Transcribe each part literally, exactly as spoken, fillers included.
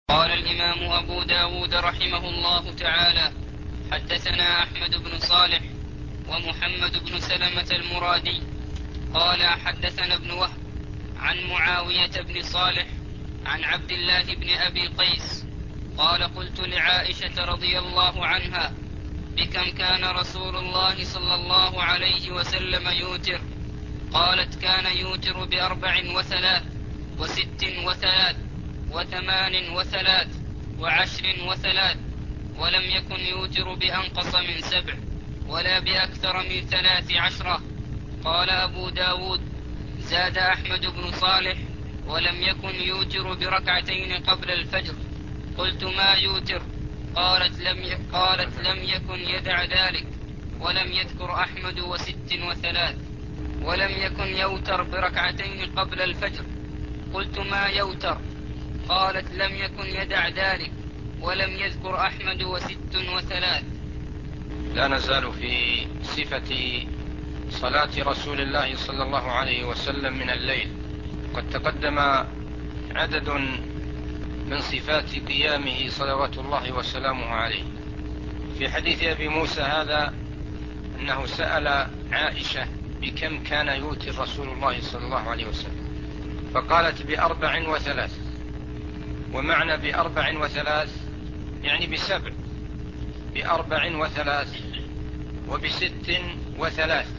قال الإمام أبو داود رحمه الله تعالى: حدثنا أحمد بن صالح ومحمد بن سلمة المرادي قال حدثنا ابن وهب عن معاوية بن صالح عن عبد الله بن أبي قيس قال: قلت لعائشة رضي الله عنها: بكم كان رسول الله صلى الله عليه وسلم يوتر؟ قالت: كان يوتر بأربع وثلاث وست وثلاث وثمان وثلاث وعشر وثلاث، ولم يكن يوتر بأنقص من سبع ولا بأكثر من ثلاث عشرة. قال أبو داود: زاد أحمد بن صالح: ولم يكن يوتر بركعتين قبل الفجر. قلت: ما يوتر؟ قالت لم, ي... قالت لم يكن يدع ذلك. ولم يذكر أحمد وست وثلاث. ولم يكن يوتر بركعتين قبل الفجر. قلت: ما يوتر؟ قالت: لم يكن يدع ذلك. ولم يذكر أحمد وست وثلاث. لا نزال في صفة صلاة رسول الله صلى الله عليه وسلم من الليل. قد تقدم عدد من صفات قيامه صلوات الله وسلامه عليه. في حديث أبي موسى هذا أنه سأل عائشة: بكم كان يوتر رسول الله صلى الله عليه وسلم؟ فقالت: بأربع وثلاث. ومعنى بأربع وثلاث يعني بسبع، بأربع وثلاث وبست وثلاث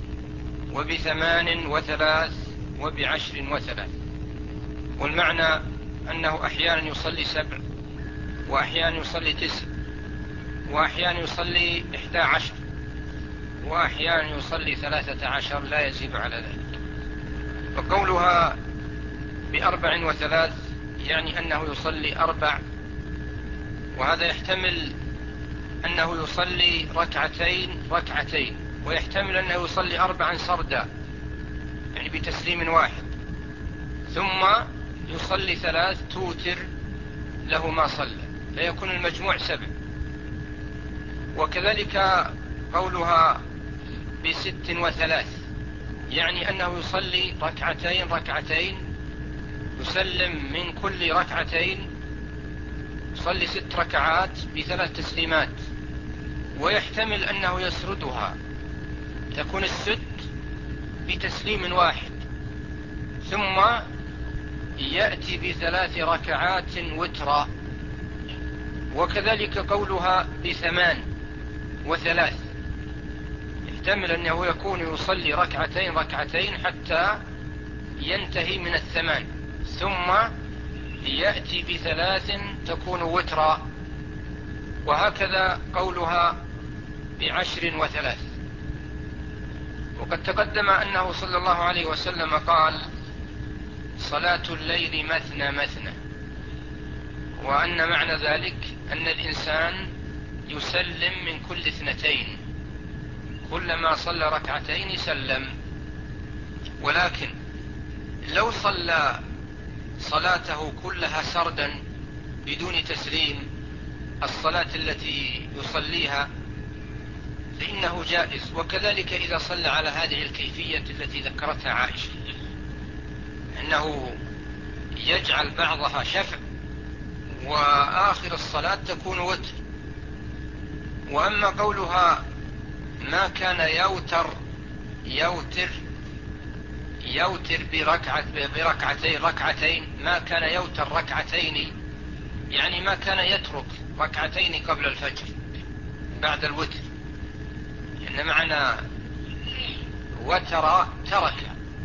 وبثمان وثلاث وبعشر وثلاث. والمعنى أنه أحيانا يصلي سبع، وأحيانا يصلي تسع، وأحيانا يصلي إحدى عشر، وأحيانا يصلي ثلاثة عشر لا يزيد على ذلك. وقولها بأربع وثلاث يعني أنه يصلي أربع، وهذا يحتمل أنه يصلي ركعتين ركعتين، ويحتمل أنه يصلي أربعا سردا يعني بتسليم واحد، ثم يصلي ثلاث توتر له ما صلى، فيكون المجموع سبع. وكذلك قولها بست وثلاث يعني أنه يصلي ركعتين ركعتين، يسلم من كل ركعتين، يصلي ست ركعات بثلاث تسليمات. ويحتمل أنه يسردها، تكون الست بتسليم واحد، ثم يأتي بثلاث ركعات وترا. وكذلك قولها بثمان وثلاث، يحتمل أنه يكون يصلي ركعتين ركعتين حتى ينتهي من الثمان، ثم يأتي بثلاث تكون وترا. وهكذا قولها بعشر وثلاث. وقد تقدم أنه صلى الله عليه وسلم قال: صلاة الليل مثنى مثنى، وأن معنى ذلك أن الإنسان يسلم من كل اثنتين، كلما صلى ركعتين سلم. ولكن لو صلى صلاته كلها سردا بدون تسليم، الصلاة التي يصليها، فإنه جائز. وكذلك إذا صلى على هذه الكيفية التي ذكرتها عائشة، أنه يجعل بعضها شفع وآخر الصلاة تكون وتر. وأما قولها ما كان يوتر يوتر يوتر بركعة بركعتين ركعتين ما كان يوتر ركعتين يعني ما كان يترك ركعتين قبل الفجر بعد الوتر، إن معنى وتر ترك.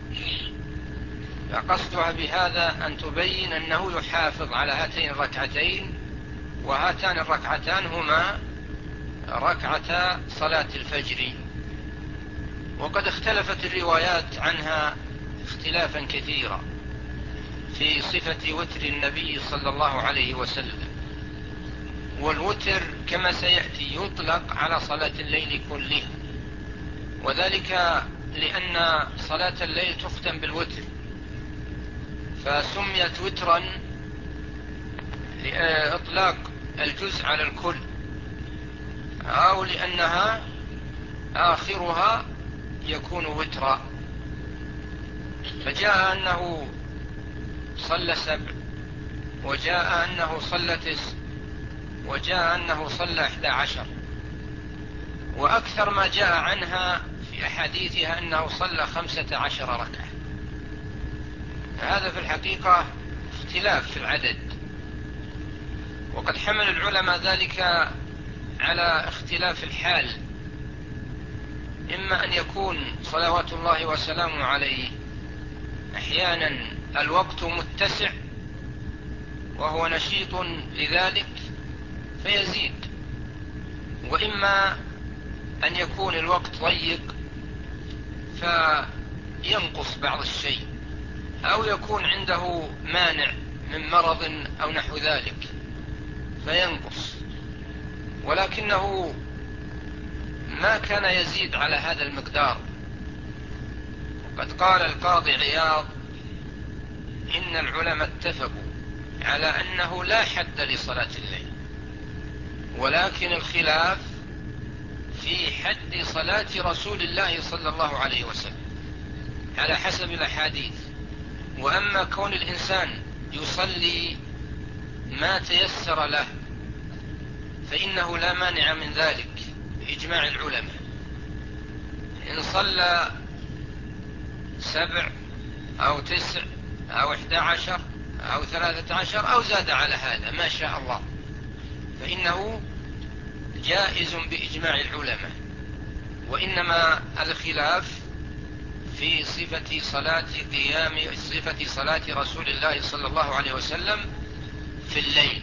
فقصدها بهذا أن تبين أنه يحافظ على هاتين الركعتين، وهاتان الركعتان هما ركعتا صلاة الفجر. وقد اختلفت الروايات عنها اختلافا كثيرا في صفة وتر النبي صلى الله عليه وسلم. والوتر كما سيأتي يطلق على صلاة الليل كلها، وذلك لأن صلاة الليل تختم بالوتر، فسميت وترا لإطلاق الجزء على الكل، أو لأنها آخرها يكون وترا. فجاء أنه صلى سبع وجاء أنه صلى تسع، وجاء أنه صلى إحدى عشر، وأكثر ما جاء عنها في أحاديثها أنه صلى خمسة عشر ركعة. هذا في الحقيقة اختلاف في العدد، وقد حمل العلماء ذلك على اختلاف الحال، إما أن يكون صلوات الله وسلامه عليه أحيانا الوقت متسع وهو نشيط لذلك فيزيد، وإما أن يكون الوقت ضيق فينقص بعض الشيء، أو يكون عنده مانع من مرض أو نحو ذلك فينقص، ولكنه ما كان يزيد على هذا المقدار. وقد قال القاضي عياض إن العلماء اتفقوا على أنه لا حد لصلاة الليل، ولكن الخلاف في حد صلاة رسول الله صلى الله عليه وسلم على حسب الأحاديث. وأما كون الإنسان يصلي ما تيسر له فإنه لا مانع من ذلك بإجماع العلماء، إن صلى سبع أو تسع أو إحدى عشر أو ثلاثة عشر أو زاد على هذا ما شاء الله فإنه جائز بإجماع العلماء، وإنما الخلاف في صفة صلاة قيام صفة صلاة رسول الله صلى الله عليه وسلم في الليل.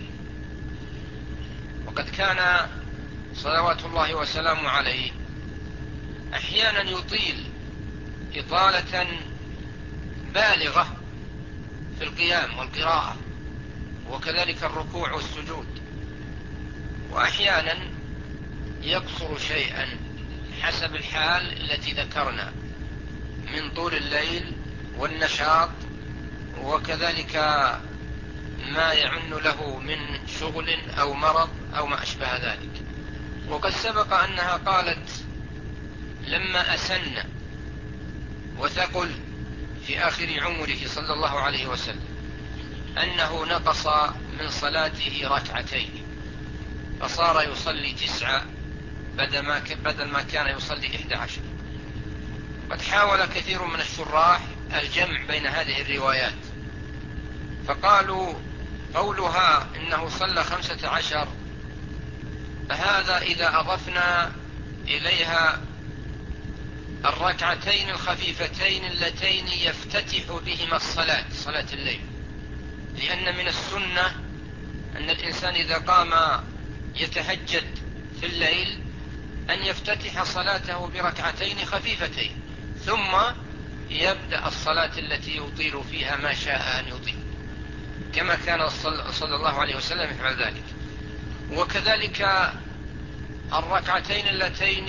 وقد كان صلوات الله وسلامه عليه أحيانا يطيل إطالة بالغة في القيام والقراءة، وكذلك الركوع والسجود، وأحيانا يقصر شيئا حسب الحال التي ذكرنا من طول الليل والنشاط، وكذلك ما يعن له من شغل أو مرض أو ما أشبه ذلك. وقد سبق أنها قالت لما أسن وثقل في آخر عمره صلى الله عليه وسلم أنه نقص من صلاته ركعتين فصار يصلي تسعة بدل ما كان يصلي إحدى عشر. قد حاول كثير من الشراح الجمع بين هذه الروايات، فقالوا قولها إنه صلى خمسة عشر فهذا إذا أضفنا إليها الركعتين الخفيفتين اللتين يفتتح بهما الصلاة صلاة الليل، لأن من السنة أن الإنسان إذا قام يتهجد في الليل أن يفتتح صلاته بركعتين خفيفتين ثم يبدأ الصلاة التي يطيل فيها ما شاء أن يطيل، كما كان صلى الله عليه وسلم يفعل ذلك. وكذلك الركعتين اللتين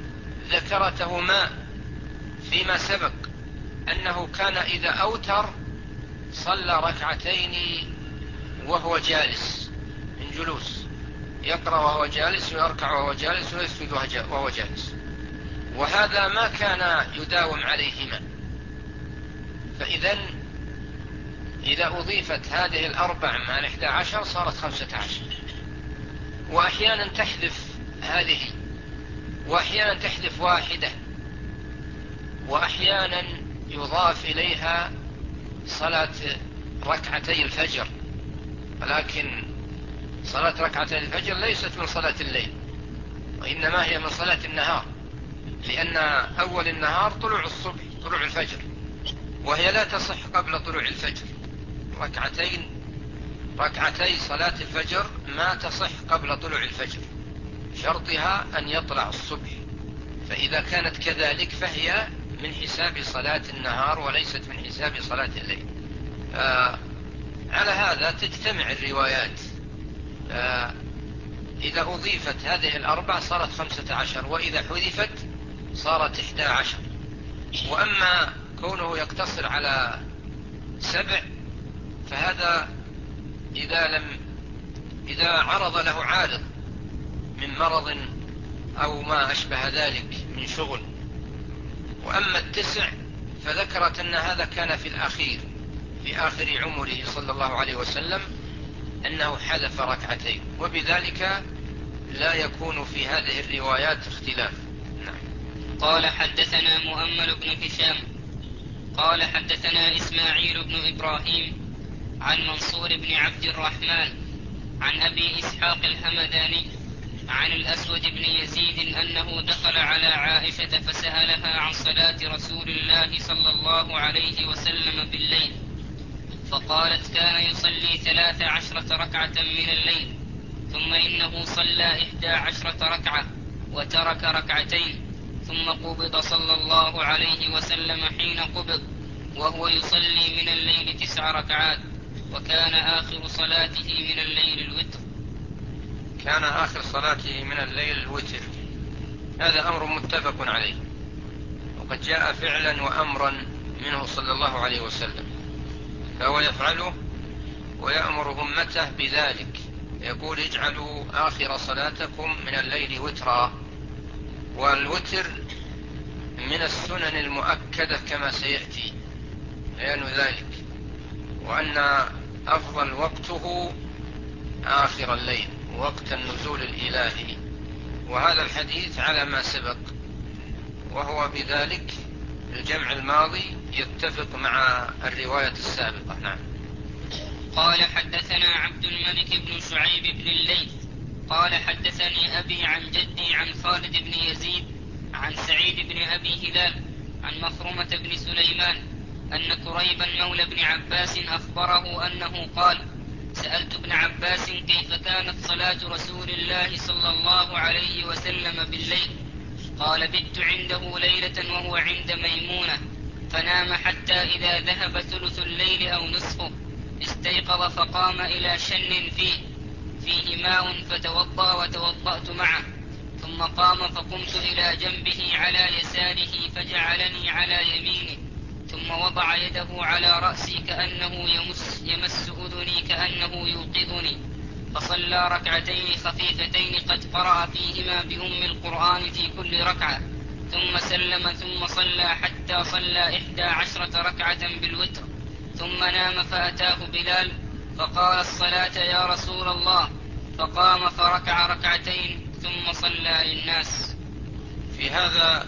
ذكرتهما فيما سبق أنه كان إذا أوتر صلى ركعتين وهو جالس من جلوس، يقرأ وهو جالس ويركع وهو جالس ويسجد وهو جالس، وهذا ما كان يداوم عليهما. فإذا إذا أضيفت هذه الأربع مع الإحدى عشر صارت خمسة عشر، وأحيانا تحذف هذه، وأحيانا تحذف واحدة، وأحيانا يضاف إليها صلاة ركعتي الفجر، ولكن صلاة ركعتي الفجر ليست من صلاة الليل وإنما هي من صلاة النهار، لأن أول النهار طلوع الصبح طلوع الفجر، وهي لا تصح قبل طلوع الفجر. ركعتين ركعتي صلاة الفجر ما تصح قبل طلوع الفجر، شرطها أن يطلع الصبح، فإذا كانت كذلك فهي من حساب صلاة النهار وليست من حساب صلاة الليل. آه على هذا تجتمع الروايات، آه إذا أضيفت هذه الأربع صارت خمسة عشر، وإذا حذفت صارت إحدى عشر. وأما كونه يقتصر على سبع فهذا إذا لم إذا عرض له عارض من مرض أو ما أشبه ذلك من شغل. وأما التسع فذكرت أن هذا كان في الأخير في آخر عمره صلى الله عليه وسلم، أنه حذف ركعتين، وبذلك لا يكون في هذه الروايات اختلاف. نعم. قال حدثنا مؤمل بن هشام قال حدثنا إسماعيل بن إبراهيم عن منصور بن عبد الرحمن عن أبي إسحاق الهمداني عن الأسود بن يزيد أنه دخل على عائشة فسألها عن صلاة رسول الله صلى الله عليه وسلم بالليل، فقالت كان يصلي ثلاث عشرة ركعة من الليل، ثم إنه صلى إحدى عشرة ركعة وترك ركعتين، ثم قبض صلى الله عليه وسلم حين قبض وهو يصلي من الليل تسع ركعات، وكان آخر صلاته من الليل الوتر. كان آخر صلاته من الليل الوتر، هذا أمر متفق عليه، وقد جاء فعلا وأمرا منه صلى الله عليه وسلم، فهو يفعله ويأمر أمته بذلك، يقول اجعلوا آخر صلاتكم من الليل وترا. والوتر من السنن المؤكدة كما سيأتي بيان ذلك، وأن أفضل وقته آخر الليل وقت النزول الإلهي، وهذا الحديث على ما سبق، وهو بذلك الجمع الماضي يتفق مع الرواية السابقة. نعم. قال حدثنا عبد الملك بن شعيب بن الليث قال حدثني أبي عن جدي عن خالد بن يزيد عن سعيد بن أبي هلال عن مخرمة بن سليمان أن كريبا مولى بن عباس أخبره أنه قال سألت ابن عباس كيف كانت صلاة رسول الله صلى الله عليه وسلم بالليل، قال بت عنده ليلة وهو عند ميمونة، فنام حتى إذا ذهب ثلث الليل أو نصفه استيقظ فقام إلى شن فيه فيه ماء فتوضأ وتوضأت معه، ثم قام فقمت إلى جنبه على يساره فجعلني على يمينه، ثم وضع يده على رأسي كأنه يمس, يمس أذني كأنه يوقظني، فصلى ركعتين خفيفتين قد قرأ فيهما بأم القرآن في كل ركعة، ثم سلم ثم صلى حتى صلى إحدى عشرة ركعة بالوتر، ثم نام فأتاه بلال فقال الصلاة يا رسول الله، فقام فركع ركعتين ثم صلى للناس. في هذا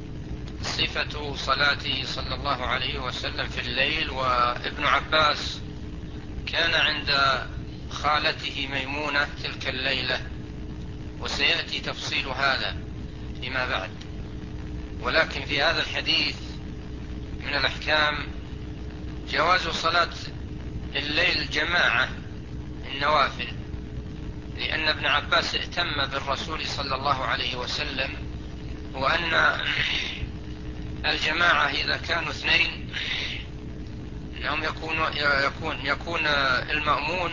صفة صلاته صلى الله عليه وسلم في الليل. وابن عباس كان عند خالته ميمونة تلك الليلة، وسيأتي تفصيل هذا فيما بعد، ولكن في هذا الحديث من الأحكام جواز صلاة الليل جماعة النوافل، لأن ابن عباس اهتم بالرسول صلى الله عليه وسلم، وأن الجماعة إذا كانوا اثنين أنهم يكون, يكون, يكون المأمون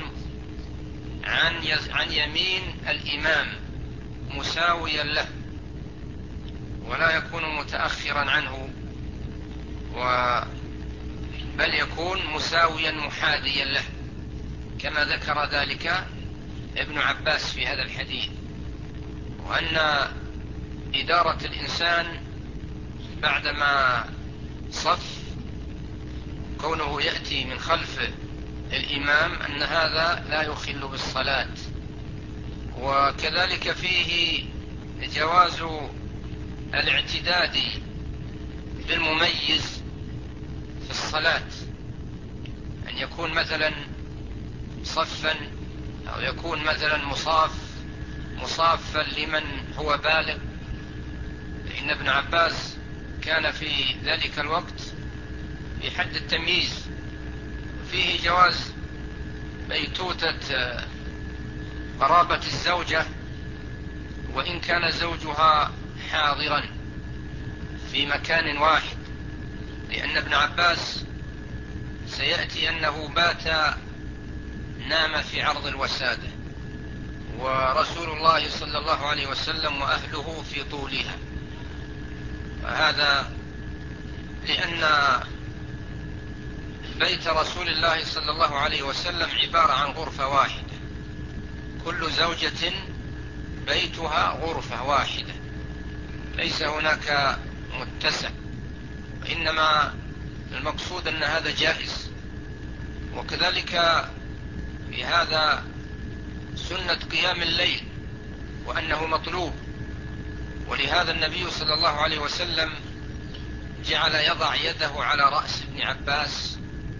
عن, عن يمين الإمام مساويا له، ولا يكون متأخرا عنه، بل يكون مساويا محاذيا له، كما ذكر ذلك ابن عباس في هذا الحديث. وأن إدارة الإنسان بعدما صف كونه يأتي من خلف الإمام أن هذا لا يخل بالصلاة. وكذلك فيه جواز الاعتداد بالمميز في الصلاة، أن يكون مثلا صفا أو يكون مثلا مصاف مصافا لمن هو بالغ، لأن ابن عباس كان في ذلك الوقت في حد التمييز. فيه جواز بيتوتة قرابة الزوجة وإن كان زوجها حاضرا في مكان واحد، لأن ابن عباس سيأتي أنه بات نام في عرض الوسادة، ورسول الله صلى الله عليه وسلم وأهله في طولها، وهذا لأن بيت رسول الله صلى الله عليه وسلم عبارة عن غرفة واحدة، كل زوجة بيتها غرفة واحدة، ليس هناك متسع، وإنما المقصود أن هذا جائز. وكذلك في هذا سنة قيام الليل وأنه مطلوب. ولهذا النبي صلى الله عليه وسلم جعل يضع يده على رأس ابن عباس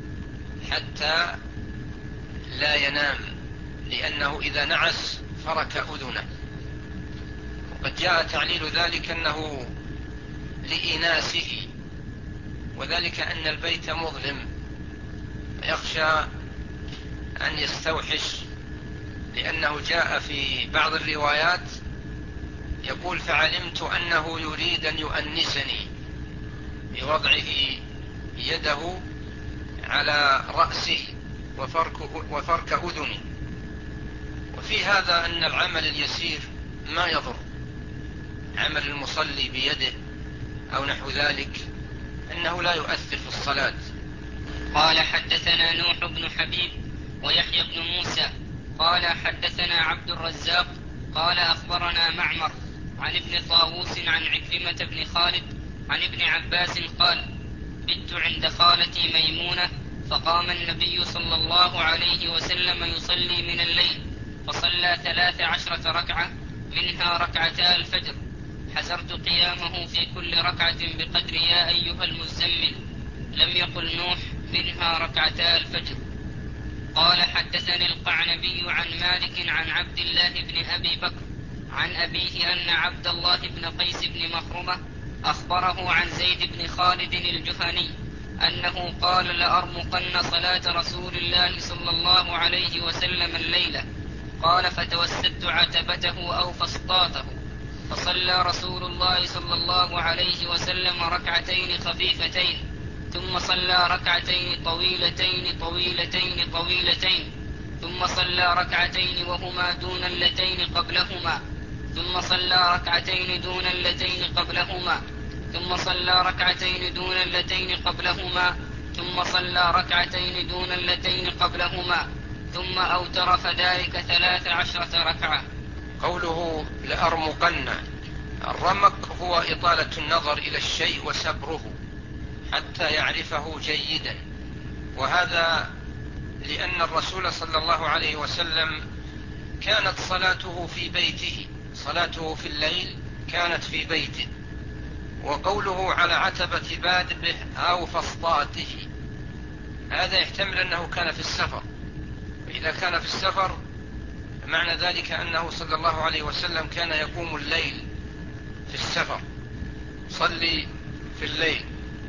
حتى لا ينام، لأنه إذا نعس فرك أذنه. وقد جاء تعليل ذلك أنه لإناسه، وذلك أن البيت مظلم يخشى أن يستوحش، لأنه جاء في بعض الروايات يقول فعلمت أنه يريد أن يؤنسني بوضعه يده على رأسه وفرك, وفرك أذني. وفي هذا أن العمل اليسير ما يضر، عمل المصلي بيده أو نحو ذلك أنه لا يؤثر في الصلاة. قال حدثنا نوح بن حبيب ويحيى بن موسى قال حدثنا عبد الرزاق قال أخبرنا معمر عن ابن طاووس عن عكرمة بن خالد عن ابن عباس قال بت عند خالتي ميمونة فقام النبي صلى الله عليه وسلم يصلي من الليل فصلى ثلاث عشرة ركعة منها ركعتا الفجر، حسرت قيامه في كل ركعة بقدر يا أيها المزمل. لم يقل نوح منها ركعتا الفجر. قال حدثني القعنبي عن مالك عن عبد الله بن أبي بكر عن أبيه أن عبد الله بن قيس بن مخرمة أخبره عن زيد بن خالد الجهني أنه قال لأرمقن صلاة رسول الله صلى الله عليه وسلم الليلة. قال فتوسدت عتبته أو فسطاته فصلى رسول الله صلى الله عليه وسلم ركعتين خفيفتين ثم صلى ركعتين طويلتين طويلتين طويلتين ثم صلى ركعتين وهما دون اللتين قبلهما ثم صلى ركعتين دون اللتين قبلهما ثم صلى ركعتين دون اللتين قبلهما ثم صلى ركعتين دون اللتين قبلهما ثم أوتر فذلك ثلاث عشرة ركعة. قوله لأرمقن، الرمق هو إطالة النظر إلى الشيء وسبره حتى يعرفه جيدا، وهذا لأن الرسول صلى الله عليه وسلم كانت صلاته في بيته، صلاته في الليل كانت في بيته. وقوله على عتبة بابه أو فسطاته هذا يحتمل أنه كان في السفر، وإذا كان في السفر معنى ذلك أنه صلى الله عليه وسلم كان يقوم الليل في السفر، صلي في الليل.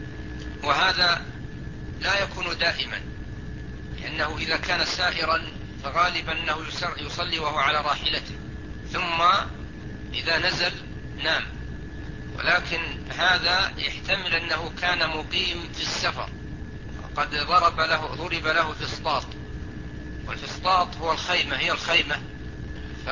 وهذا لا يكون دائما، لأنه إذا كان سائرا فغالبا أنه يصلي وهو على راحلته، ثم إذا نزل نام. ولكن هذا يحتمل أنه كان مقيم في السفر قد ضرب له ضرب له فسطاط، والفسطاط هو الخيمة، هي الخيمة. ف...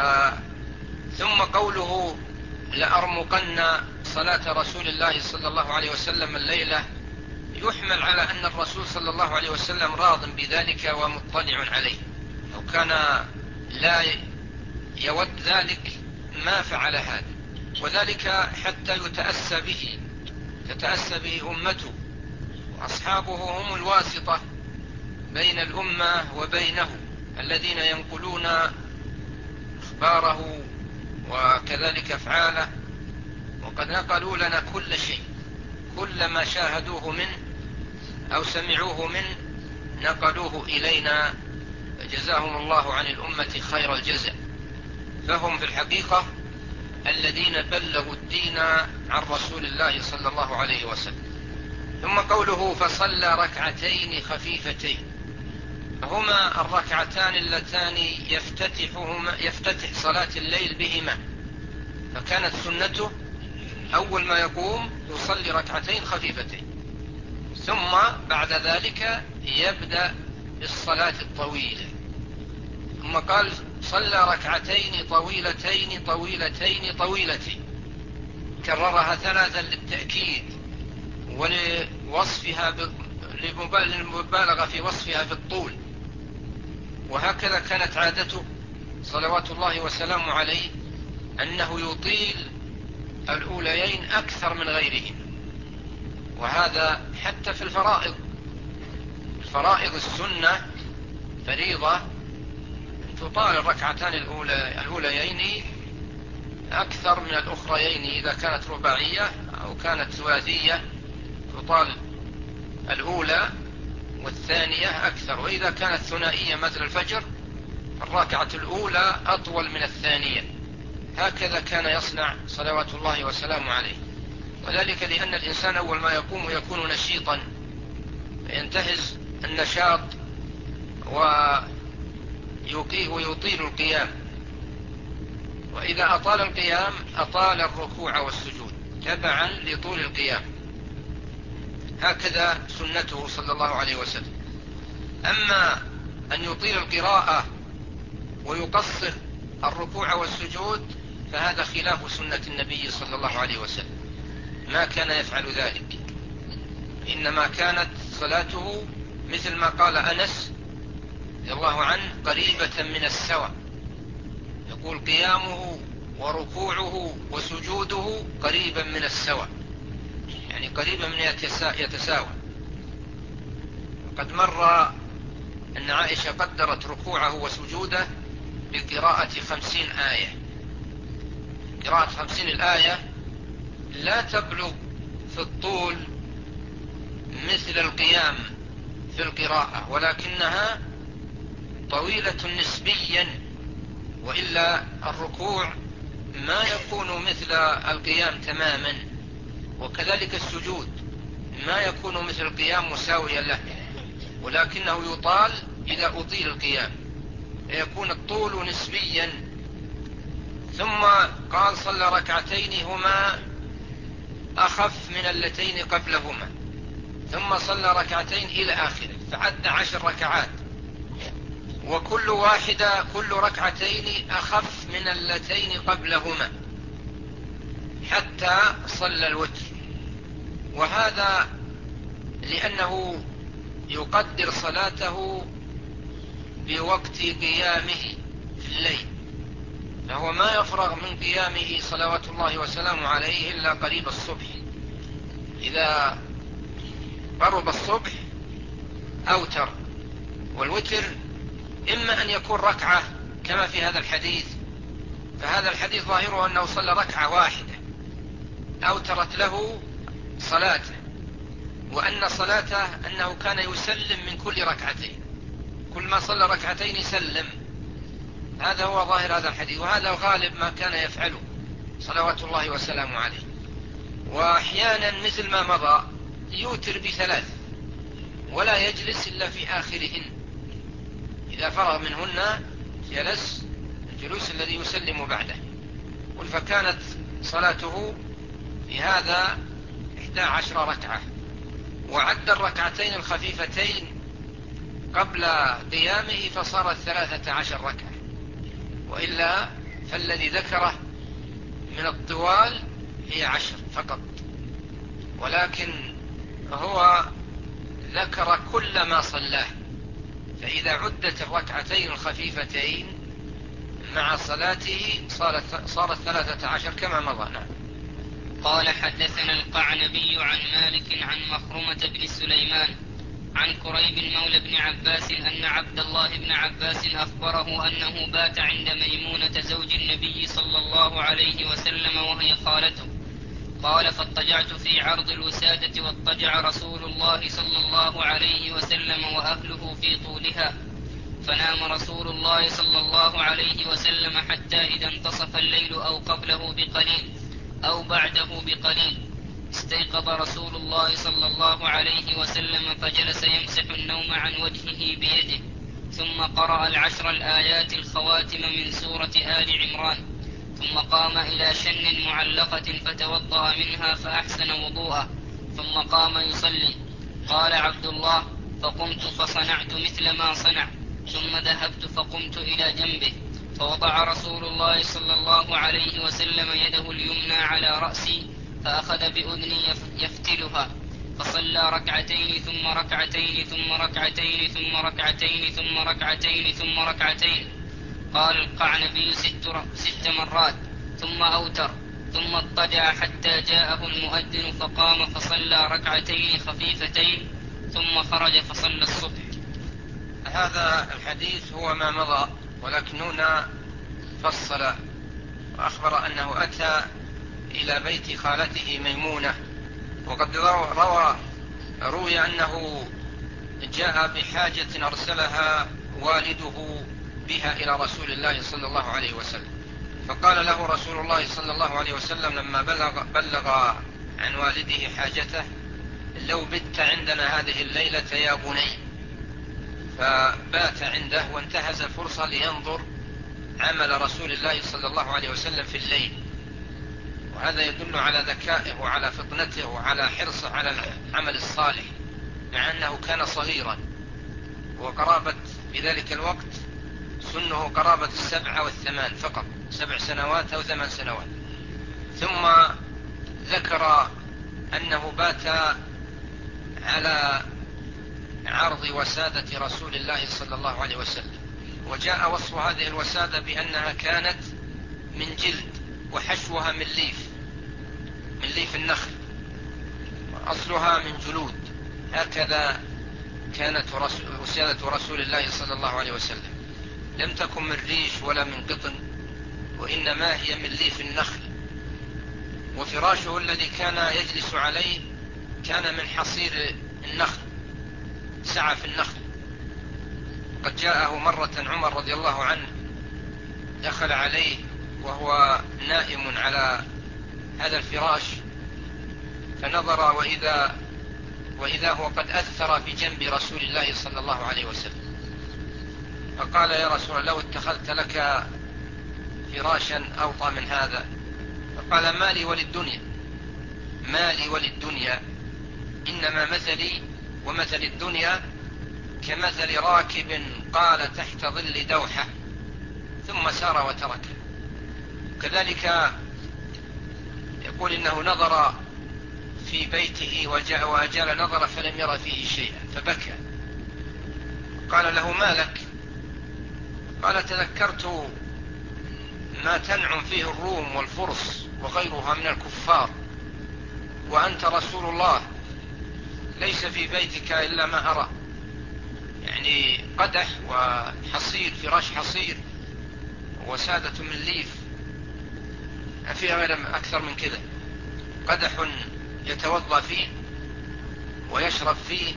ثم قوله لأرمقن صلاة رسول الله صلى الله عليه وسلم الليلة يحمل على أن الرسول صلى الله عليه وسلم راض بذلك ومطلع عليه. لو كان لا يود ذلك ما فعل هذا، وذلك حتى يتأسى به، تتأسى به أمته، وأصحابه هم الواسطة بين الأمة وبينه، الذين ينقلون أخباره وكذلك أفعاله، وقد نقلوا لنا كل شيء، كل ما شاهدوه منه أو سمعوه منه نقلوه إلينا، جزاهم الله عن الأمة خير الجزاء. فهم في الحقيقة الذين بلغوا الدين عن رسول الله صلى الله عليه وسلم. ثم قوله فصلى ركعتين خفيفتين، هما الركعتان اللتان يفتتحهما يفتتح صلاة الليل بهما، فكانت سنته أول ما يقوم يصلي ركعتين خفيفتين، ثم بعد ذلك يبدأ بالصلاة الطويلة. ثم قال صلى ركعتين طويلتين طويلتين طويلتين، كررها ثلاثا للتأكيد ولوصفها للمبالغة في وصفها بالطول. وهكذا كانت عادته صلوات الله وسلامه عليه أنه يطيل الأوليين أكثر من غيرهم، وهذا حتى في الفرائض، الفرائض السنة فريضة تطال الركعتان الأولى الأوليين أكثر من الأخريين إذا كانت رباعية أو كانت ثلاثية تطال الأولى والثانية أكثر، وإذا كانت ثنائية مثل الفجر الركعة الأولى أطول من الثانية. هكذا كان يصنع صلوات الله وسلامه عليه، وذلك لأن الإنسان أول ما يقوم يكون نشيطا فينتهز النشاط ويطيل القيام، وإذا أطال القيام أطال الركوع والسجود تبعا لطول القيام. هكذا سنته صلى الله عليه وسلم. أما أن يطيل القراءة ويقصر الركوع والسجود فهذا خلاف سنة النبي صلى الله عليه وسلم، ما كان يفعل ذلك، إنما كانت صلاته مثل ما قال أنس رضي الله عنه قريبة من السواء، يقول قيامه وركوعه وسجوده قريبا من السواء، يعني قريبا من يتساوى. قد مر أن عائشة قدرت ركوعه وسجوده بقراءة خمسين آية. قراءة خمسين الآية لا تبلغ في الطول مثل القيام في القراءة، ولكنها طويلة نسبيا، وإلا الركوع ما يكون مثل القيام تماما، وكذلك السجود ما يكون مثل القيام مساويا له، ولكنه يطال إذا أطيل القيام يكون الطول نسبيا. ثم قال صلى ركعتين هما أخف من اللتين قبلهما، ثم صلى ركعتين إلى آخره، فعد عشر ركعات، وكل واحدة كل ركعتين أخف من اللتين قبلهما حتى صلى الوتر. وهذا لأنه يقدر صلاته بوقت قيامه في الليل، فهو ما يفرغ من قيامه صلوات الله وسلامه عليه إلا قريب الصبح. إذا قرب الصبح أوتر، والوتر إما أن يكون ركعة كما في هذا الحديث، فهذا الحديث ظاهره أنه صلى ركعة واحدة أوترت له صلاته، وأن صلاته أنه كان يسلم من كل ركعتين، كل ما صلى ركعتين يسلم. هذا هو ظاهر هذا الحديث، وهذا الغالب ما كان يفعله صلوات الله وسلامه عليه. وأحيانا مثل ما مضى يوتر بثلاث ولا يجلس إلا في آخرهن، إذا فرغ منهن جلس الجلوس الذي يسلم بعده. فكانت صلاته في هذا إحدى عشر ركعة، وعد الركعتين الخفيفتين قبل قيامه فصارت ثلاثة عشر ركعة، وإلا فالذي ذكره من الطوال هي عشر فقط، ولكن هو ذكر كل ما صلاه، فإذا عدت الركعتين الخفيفتين مع صلاته صارت, صارت ثلاثة عشر كما مضى. نعم. قال حدثنا القعنبي عن مالك عن مخرمة بن سليمان عن كريب مولى بن عباس أن عبد الله بن عباس أخبره أنه بات عند ميمونة زوج النبي صلى الله عليه وسلم وهي خالته. قال فاضطجعت في عرض الوسادة واضطجع رسول الله صلى الله عليه وسلم وأهله في طولها، فنام رسول الله صلى الله عليه وسلم حتى إذا انتصف الليل أو قبله بقليل أو بعده بقليل استيقظ رسول الله صلى الله عليه وسلم فجلس يمسح النوم عن وجهه بيده، ثم قرأ العشر الآيات الخواتم من سورة آل عمران، ثم قام إلى شن معلقة فتوضأ منها فأحسن وضوءه، ثم قام يصلي. قال عبد الله فقمت فصنعت مثل ما صنع، ثم ذهبت فقمت إلى جنبه فوضع رسول الله صلى الله عليه وسلم يده اليمنى على رأسي فأخذ بأذني يفتلها، فصلى ركعتين ثم ركعتين ثم ركعتين ثم ركعتين ثم ركعتين ثم ركعتين. قال القعنبي ست, ست مرات ثم أوتر، ثم اضطجع حتى جاءه المؤذن فقام فصلى ركعتين خفيفتين ثم خرج فصلى الصبح. هذا الحديث هو ما مضى ولكن هنا فصل وأخبر أنه أتى إلى بيت خالته ميمونة. وقد روى روي أنه جاء بحاجة أرسلها والده بها إلى رسول الله صلى الله عليه وسلم، فقال له رسول الله صلى الله عليه وسلم لما بلغ, بلغ عن والده حاجته: لو بت عندنا هذه الليلة يا بني. فبات عنده وانتهز الفرصة لينظر عمل رسول الله صلى الله عليه وسلم في الليل، وهذا يدل على ذكائه وعلى فطنته وعلى حرصه على العمل الصالح، مع أنه كان صغيرا، وقرابة في ذلك الوقت سنه قرابة السبع والثمان فقط، سبع سنوات أو ثمان سنوات. ثم ذكر أنه بات على عرض وسادة رسول الله صلى الله عليه وسلم، وجاء وصف هذه الوسادة بأنها كانت من جلد وحشوها من ليف من ليف النخل، وأصلها من جلود. هكذا كانت وسادة رسول الله صلى الله عليه وسلم، لم تكن من ريش ولا من قطن، وإنما هي من ليف النخل. وفراشه الذي كان يجلس عليه كان من حصير النخل، سعف النخل. قد جاءه مرة عمر رضي الله عنه، دخل عليه وهو نائم على هذا الفراش، فنظر وإذا, وإذا هو قد أثر في جنب رسول الله صلى الله عليه وسلم، فقال: يا رسول الله، لو اتخذت لك فراشا أوطى من هذا. فقال: مالي وللدنيا مالي وللدنيا إنما مثلي ومثل الدنيا كمثل راكب قال تحت ظل دوحة ثم سار وتركه. كذلك يقول إنه نظر في بيته وجاء وأجال نظر فلم يرى فيه شيئا فبكى. قال له: ما لك؟ قال: تذكرت ما تنعم فيه الروم والفرس وغيرها من الكفار، وأنت رسول الله ليس في بيتك إلا ما أرى، يعني قدح وحصير، فراش حصير وسادة من ليف، فيها غير أكثر من كذا، قدح يتوضأ فيه ويشرب فيه.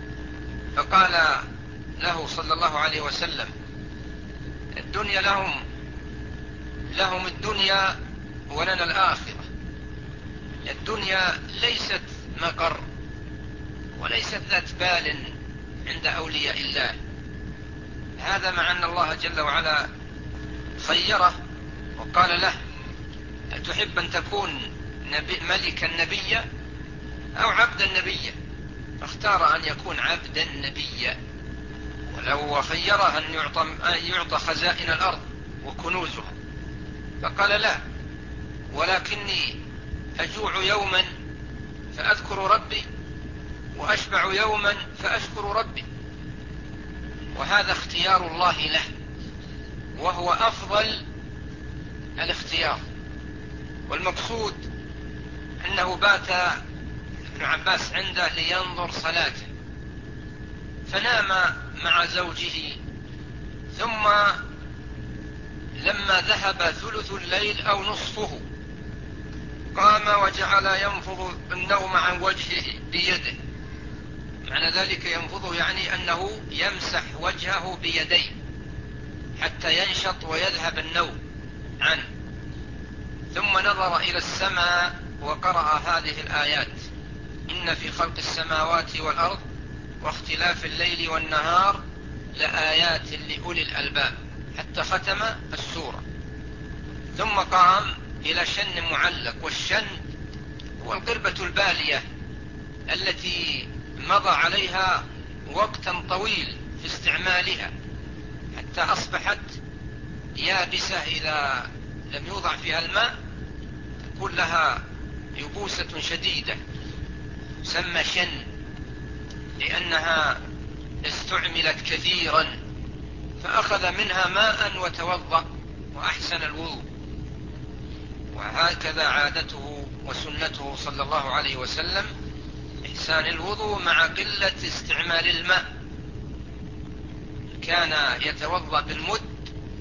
فقال له صلى الله عليه وسلم: الدنيا لهم لهم الدنيا ولنا الآخرة. الدنيا ليست مقر وليست ذات بال عند أولياء الله، هذا مع أن الله جل وعلا خيره وقال له: تحب أن تكون نبي ملكا نبيا أو عبدا نبيا؟ فاختار أن يكون عبدا نبيا، ولو خيره أن يعطى, أن يعطى خزائن الأرض وكنوزها، فقال: لا، ولكني أجوع يوما فأذكر ربي وأشبع يوما فأشكر ربي. وهذا اختيار الله له، وهو أفضل الاختيار. والمقصود أنه بات ابن عباس عنده لينظر صلاته، فنام مع زوجه، ثم لما ذهب ثلث الليل أو نصفه قام وجعل ينفض النوم عن وجهه بيده. معنى ذلك ينفضه يعني أنه يمسح وجهه بيديه حتى ينشط ويذهب النوم عنه. ثم نظر إلى السماء وقرأ هذه الآيات: إن في خلق السماوات والأرض واختلاف الليل والنهار لآيات لأولي الألباب، حتى ختم السورة. ثم قام إلى شن معلق، والشن هو القربة البالية التي مضى عليها وقتا طويل في استعمالها حتى أصبحت يابسة، إذا لم يوضع فيها الماء تكون لها يبوسة شديدة، سمى شن لأنها استعملت كثيرا. فأخذ منها ماء وتوضأ وأحسن الوضوء. وهكذا عادته وسنته صلى الله عليه وسلم، إحسان الوضوء مع قلة استعمال الماء. كان يتوضأ بالمد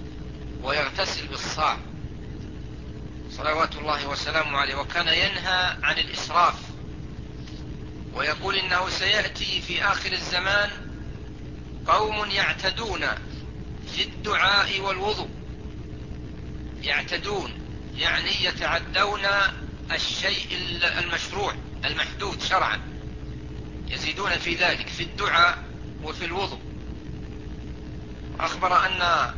صاع صلوات الله وسلامه عليه، وكان ينهى عن الإسراف، ويقول إنه سيأتي في آخر الزمان قوم يعتدون في الدعاء والوضوء. يعتدون يعني يتعدون الشيء المشروع المحدود شرعا، يزيدون في ذلك في الدعاء وفي الوضوء. أخبر أن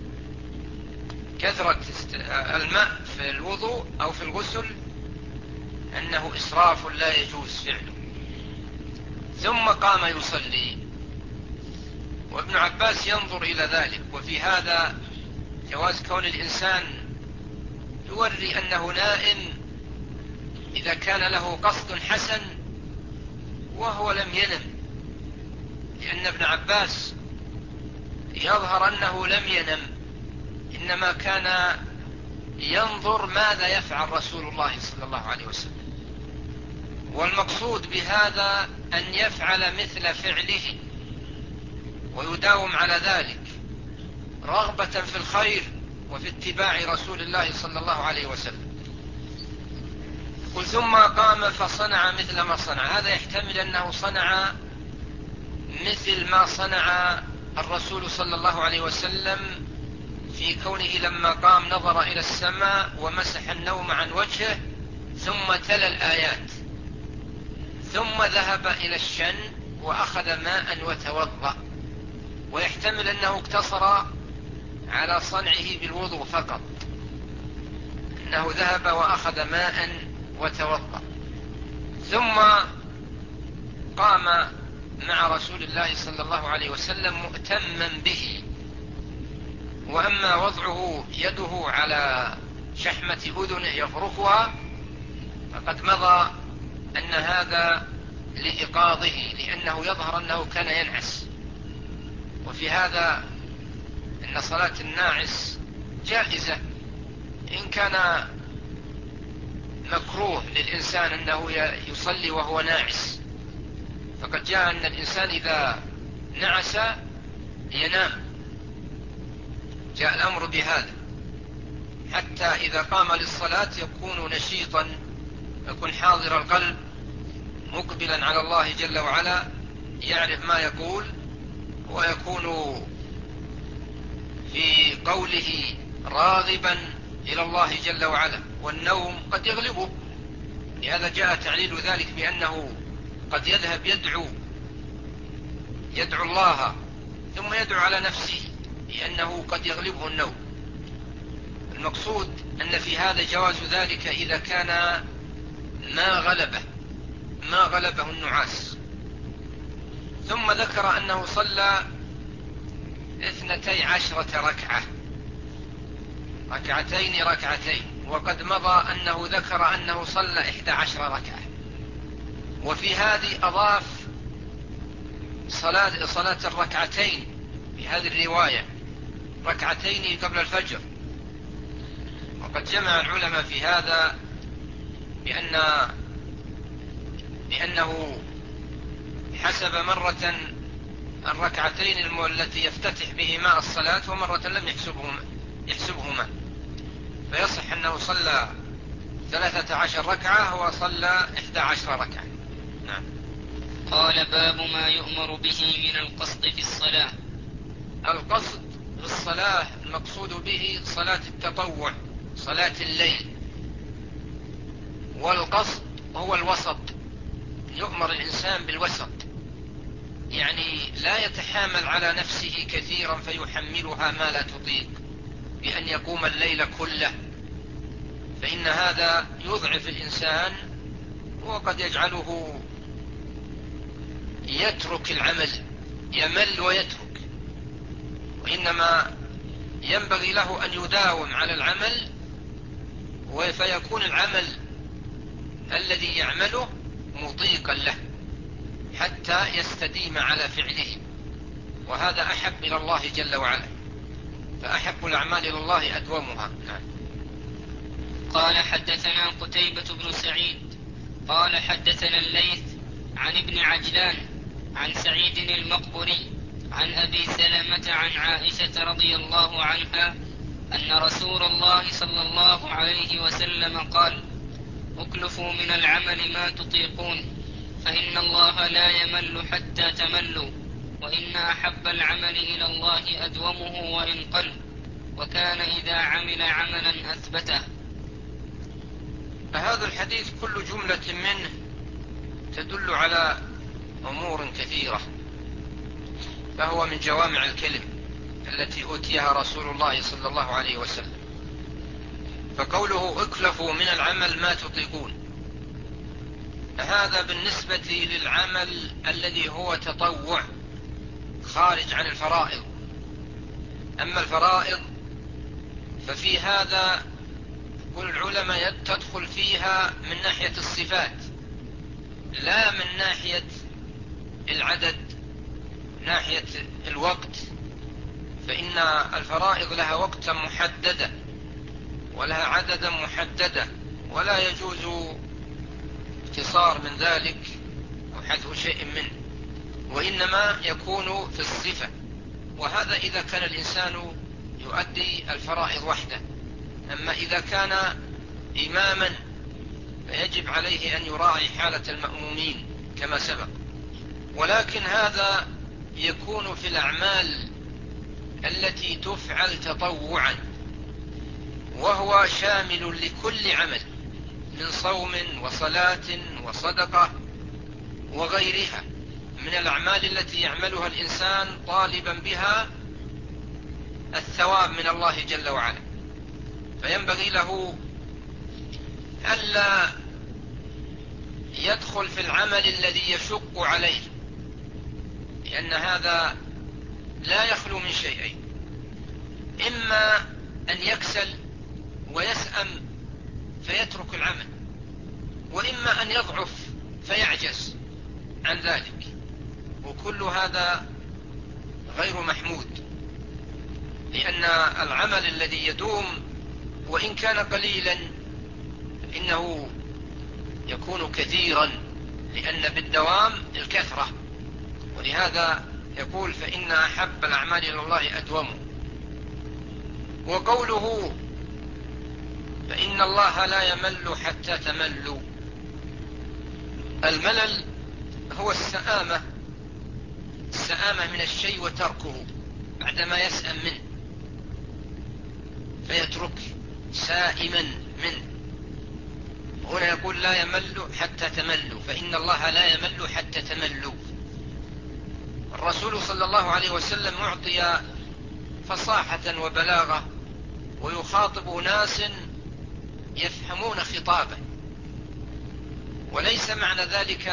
كثرة الماء في الوضوء أو في الغسل أنه إسراف لا يجوز فعله. ثم قام يصلي، وابن عباس ينظر إلى ذلك، وفي هذا جواز كون الإنسان يوري أنه نائم إذا كان له قصد حسن وهو لم ينم، لأن ابن عباس يظهر أنه لم ينم، إنما كان ينظر ماذا يفعل رسول الله صلى الله عليه وسلم، والمقصود بهذا أن يفعل مثل فعله ويداوم على ذلك رغبة في الخير وفي اتباع رسول الله صلى الله عليه وسلم. قل ثم قام فصنع مثل ما صنع، هذا يحتمل أنه صنع مثل ما صنع الرسول صلى الله عليه وسلم في كونه لما قام نظر إلى السماء ومسح النوم عن وجهه ثم تلا الآيات، ثم ذهب إلى الشن وأخذ ماء وتوضأ. ويحتمل أنه اقتصر على صنعه بالوضوء فقط، أنه ذهب وأخذ ماء وتوضأ، ثم قام مع رسول الله صلى الله عليه وسلم مؤتما به. وأما وضعه يده على شحمة أذنه يفركها فقد مضى أن هذا لإيقاظه، لأنه يظهر أنه كان ينعس. وفي هذا أن صلاة الناعس جائزة، إن كان مكروه للإنسان أنه يصلي وهو ناعس، فقد جاء أن الإنسان إذا نعس ينام، جاء الأمر بهذا، حتى إذا قام للصلاة يكون نشيطا، يكون حاضر القلب مقبلا على الله جل وعلا، يعرف ما يقول، ويكون في قوله راغبا إلى الله جل وعلا. والنوم قد يغلبه، لهذا جاء تعليل ذلك بأنه قد يذهب يدعو يدعو الله ثم يدعو على نفسه، لأنه قد يغلبه النوم. المقصود أن في هذا جواز ذلك إذا كان ما غلبه ما غلبه النعاس. ثم ذكر أنه صلى اثنتي عشرة ركعة، ركعتين ركعتين، وقد مضى أنه ذكر أنه صلى إحدى عشر ركعة. وفي هذه أضاف صلاة, صلاة الركعتين في هذه الرواية، ركعتين قبل الفجر. وقد جمع العلماء في هذا بأن لأنه حسب مرة الركعتين التي يفتتح بهما الصلاة، ومرة لم يحسبهما, يحسبهما فيصح أنه صلى ثلاثة عشر ركعة وصلى إحدى عشر ركعة. نعم. قال باب ما يؤمر به من القصد في الصلاة. القصد في الصلاة المقصود به صلاة التطوع، صلاة الليل. والقصد هو الوسط، يؤمر الإنسان بالوسط، يعني لا يتحامل على نفسه كثيرا فيحملها ما لا تطيق بأن يقوم الليل كله، فإن هذا يضعف الإنسان وقد يجعله يترك العمل، يمل ويترك. وإنما ينبغي له أن يداوم على العمل، فيكون العمل الذي يعمله مطيقا له حتى يستديم على فعله، وهذا أحب إلى الله جل وعلا، فأحب الأعمال إلى الله أدومها. نعم. قال حدثنا قتيبة بن سعيد قال حدثنا الليث عن ابن عجلان عن سعيد المقبري عن أبي سلمة عن عائشة رضي الله عنها أن رسول الله صلى الله عليه وسلم قال: اكلفوا من العمل ما تطيقون، فإن الله لا يمل حتى تملوا، وإن أحب العمل إلى الله أدومه وإن قل، وكان إذا عمل عملا أثبته. هذا الحديث كل جملة منه تدل على أمور كثيرة، فهو من جوامع الكلم التي أوتيها رسول الله صلى الله عليه وسلم. فقوله اكلفوا من العمل ما تطيقون، هذا بالنسبة للعمل الذي هو تطوع خارج عن الفرائض. أما الفرائض ففي هذا كل العلماء تدخل فيها من ناحية الصفات، لا من ناحية العدد، ناحية الوقت، فإن الفرائض لها وقتا محددا ولها عددا محددا، ولا يجوز اختصار من ذلك أو حذف شيء منه، وإنما يكون في الصفة. وهذا إذا كان الإنسان يؤدي الفرائض وحده. أما إذا كان إماما فيجب عليه أن يراعي حالة المأمومين كما سبق. ولكن هذا يكون في الأعمال التي تفعل تطوعا، وهو شامل لكل عمل من صوم وصلاة وصدقة وغيرها من الأعمال التي يعملها الإنسان طالبا بها الثواب من الله جل وعلا. فينبغي له ألا يدخل في العمل الذي يشق عليه، لأن هذا لا يخلو من شيئين: إما أن يكسل ويسأم فيترك العمل، وإما أن يضعف فيعجز عن ذلك، وكل هذا غير محمود. لأن العمل الذي يدوم وإن كان قليلا إنه يكون كثيرا، لأن بالدوام الكثرة. ولهذا يقول: فإن أحب الأعمال إلى الله أدومه. وقوله فإن الله لا يمل حتى تملوا، الملل هو السآمة، السآمة من الشيء وتركه بعدما يسأم منه فيترك سائما منه. هنا يقول لا يمل حتى تملوا، فإن الله لا يمل حتى تملوا. الرسول صلى الله عليه وسلم أعطي فصاحة وبلاغة ويخاطب ناس يفهمون خطابه، وليس معنى ذلك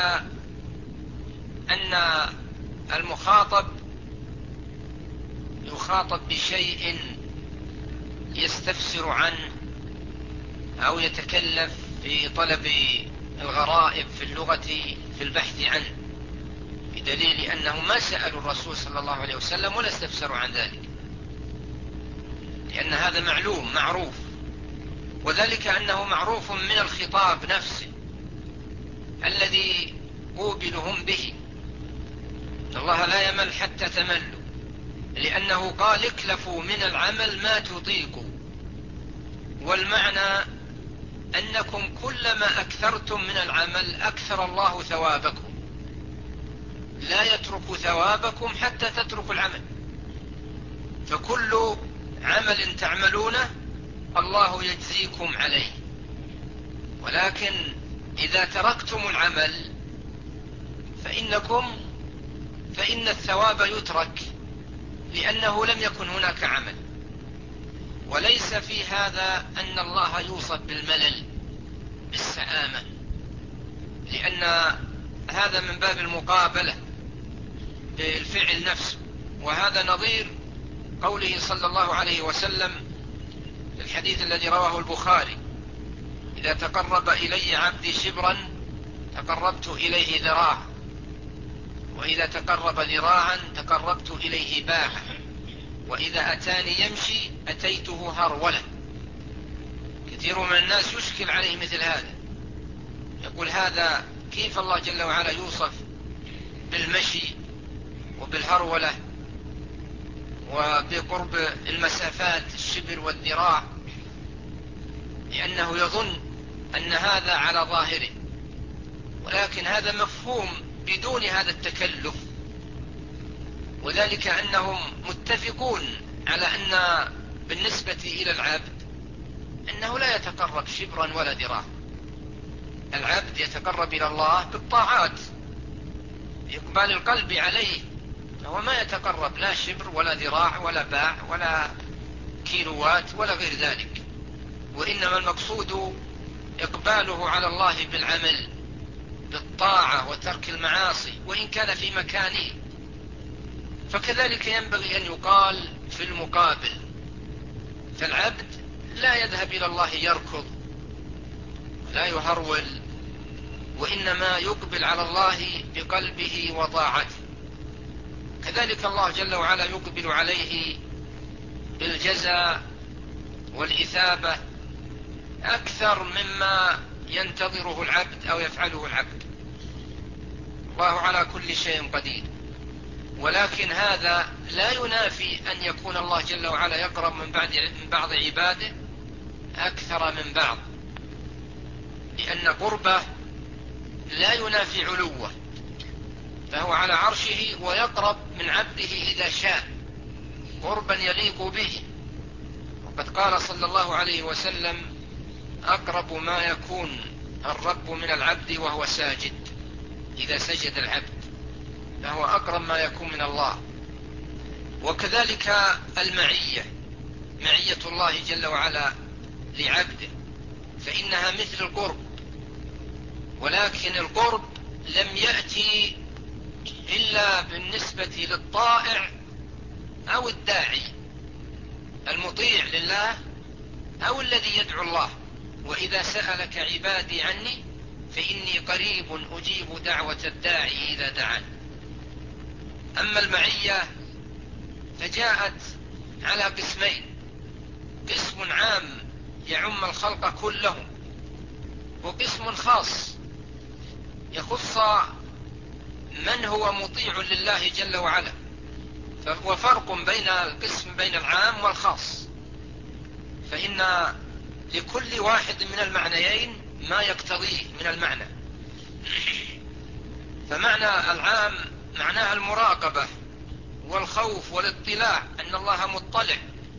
أن المخاطب يخاطب بشيء يستفسر عنه أو يتكلف في طلب الغرائب في اللغة في البحث عنه، بدليل أنه ما سألوا الرسول صلى الله عليه وسلم ولا استفسروا عن ذلك، لأن هذا معلوم معروف، وذلك أنه معروف من الخطاب نفسه الذي قوبلهم به. الله لا يمل حتى تملوا، لأنه قال اكلفوا من العمل ما تطيقوا، والمعنى أنكم كلما أكثرتم من العمل أكثر الله ثوابكم، لا يترك ثوابكم حتى تتركوا العمل. فكل عمل تعملونه الله يجزيكم عليه، ولكن إذا تركتم العمل فإنكم فإن الثواب يترك، لأنه لم يكن هناك عمل. وليس في هذا أن الله يوصف بالملل بالسآمة، لأن هذا من باب المقابلة بالفعل نفسه، وهذا نظير قوله صلى الله عليه وسلم في الحديث الذي رواه البخاري: إذا تقرب إلي عبدي شبرا تقربت إليه ذراعا، وإذا تقرب ذراعا تقربت إليه باعا، وإذا أتاني يمشي أتيته هرولة. كثير من الناس يشكل عليه مثل هذا، يقول هذا كيف الله جل وعلا يوصف بالمشي وبالهرولة وبقرب المسافات الشبر والذراع، لأنه يظن أن هذا على ظاهره، ولكن هذا مفهوم بدون هذا التكلف، وذلك أنهم متفقون على أن بالنسبة إلى العبد أنه لا يتقرب شبرا ولا ذراع. العبد يتقرب إلى الله بالطاعات، إقبال القلب عليه، فهو ما يتقرب لا شبر ولا ذراع ولا باع ولا كيلوات ولا غير ذلك، وإنما المقصود إقباله على الله بالعمل بالطاعة وترك المعاصي وإن كان في مكانه. فكذلك ينبغي أن يقال في المقابل، فالعبد لا يذهب إلى الله يركض لا يهرول، وإنما يقبل على الله بقلبه وطاعته. كذلك الله جل وعلا يقبل عليه بالجزاء والإثابة أكثر مما ينتظره العبد أو يفعله العبد. الله على كل شيء قدير، ولكن هذا لا ينافي أن يكون الله جل وعلا يقرب من بعض من بعض عباده أكثر من بعض، لأن قربه لا ينافي علوه، فهو على عرشه ويقرب من عبده إذا شاء قربا يليق به. وقد قال صلى الله عليه وسلم: أقرب ما يكون الرب من العبد وهو ساجد. إذا سجد العبد فهو أقرب ما يكون من الله. وكذلك المعية، معية الله جل وعلا لعبده، فإنها مثل القرب، ولكن القرب لم يأتي إلا بالنسبة للطائع أو الداعي، المطيع لله أو الذي يدعو الله. وإذا سألك عبادي عني فإني قريب أجيب دعوة الداعي إذا دعان. أما المعية فجاءت على قسمين: قسم عام يعم الخلق كلهم، وقسم خاص يخص من هو مطيع لله جل وعلا. فهو فرق بين القسم بين العام والخاص، فإن لكل واحد من المعنيين ما يقتضيه من المعنى. فمعنى العام معناها المراقبة والخوف والاطلاع، أن الله مطلع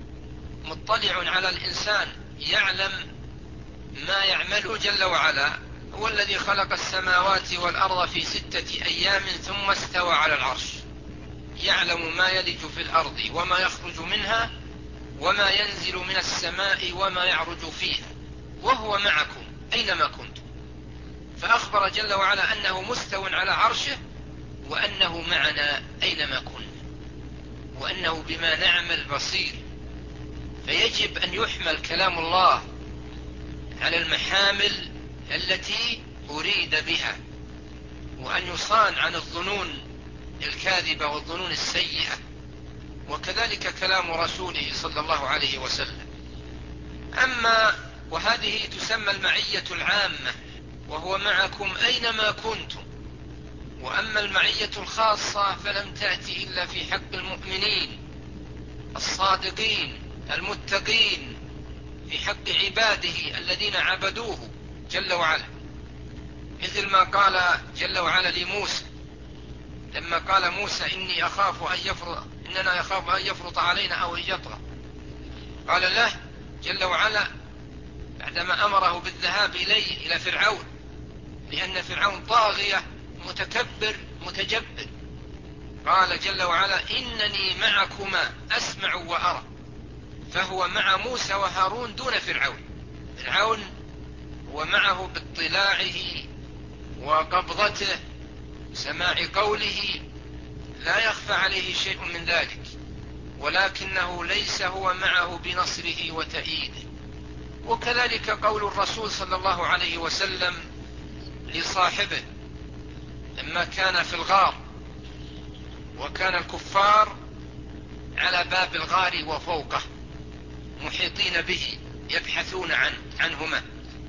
مطلع على الإنسان، يعلم ما يعمله جل وعلا. هو الذي خلق السماوات والأرض في ستة أيام ثم استوى على العرش، يعلم ما يلج في الأرض وما يخرج منها وما ينزل من السماء وما يعرج فيها، وهو معكم أينما كنتم. فأخبر جل وعلا أنه مستو على عرشه، وأنه معنا أينما كنا، وأنه بما نعمل بصير. فيجب أن يحمل كلام الله على المحامل التي أريد بها، وأن يصان عن الظنون الكاذبة والظنون السيئة. وكذلك كلام رسوله صلى الله عليه وسلم. أما وهذه تسمى المعية العامة، وهو معكم أينما كنتم. وأما المعية الخاصة فلم تأتي إلا في حق المؤمنين الصادقين المتقين، في حق عباده الذين عبدوه جل وعلا، مثل ما قال جل وعلا لموسى لما قال موسى: إني أخاف أن يفرط إننا يخاف أن يفرط علينا أو أن يطغى. قال له جل وعلا بعدما أمره بالذهاب إليه إلى فرعون، لأن فرعون طاغية متكبر متجبر، قال جل وعلا: إنني معكما أسمع وأرى. فهو مع موسى وهارون دون فرعون. فرعون هو معه باطلاعه وقبضته، سماع قوله، لا يخفى عليه شيء من ذلك، ولكنه ليس هو معه بنصره وتأييده. وكذلك قول الرسول صلى الله عليه وسلم لصاحبه لما كان في الغار، وكان الكفار على باب الغار وفوقه محيطين به يبحثون عن عنهما،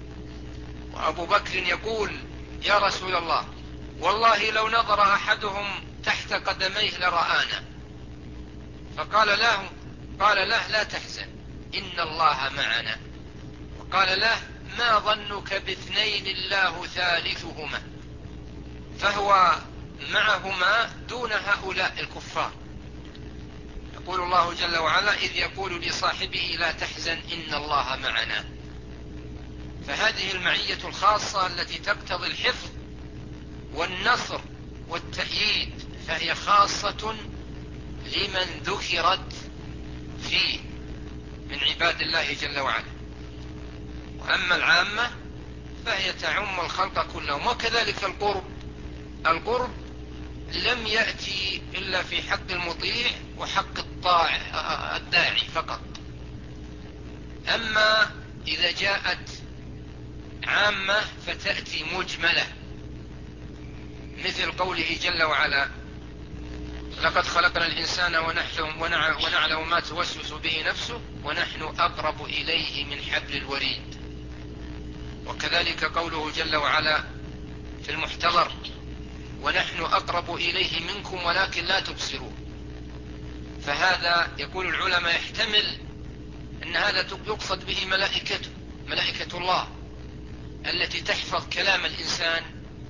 وأبو بكر يقول: يا رسول الله، والله لو نظر أحدهم تحت قدميه لرآنا. فقال له قال له لا تحزن إن الله معنا. وقال له ما ظنك باثنين الله ثالثهما. فهو معهما دون هؤلاء الكفار. يقول الله جل وعلا إذ يقول لصاحبه لا تحزن إن الله معنا. فهذه المعية الخاصة التي تقتضي الحفظ والنصر والتأييد فهي خاصة لمن ذكرت فيه من عباد الله جل وعلا. وأما العامة فهي تعم الخلق كلهم. وكذلك القرب القرب لم يأتي إلا في حق المطيع وحق الطاع الداعي فقط. أما إذا جاءت عامة فتأتي مجملة، مثل قوله جل وعلا لقد خلقنا الإنسان ونعلم ما توسوس به نفسه ونحن أقرب إليه من حبل الوريد. وكذلك قوله جل وعلا في المحتضر ونحن أقرب إليه منكم ولكن لا تبصرون. فهذا يقول العلماء يحتمل أن هذا يقصد به ملائكته ملائكة الله التي تحفظ كلام الإنسان،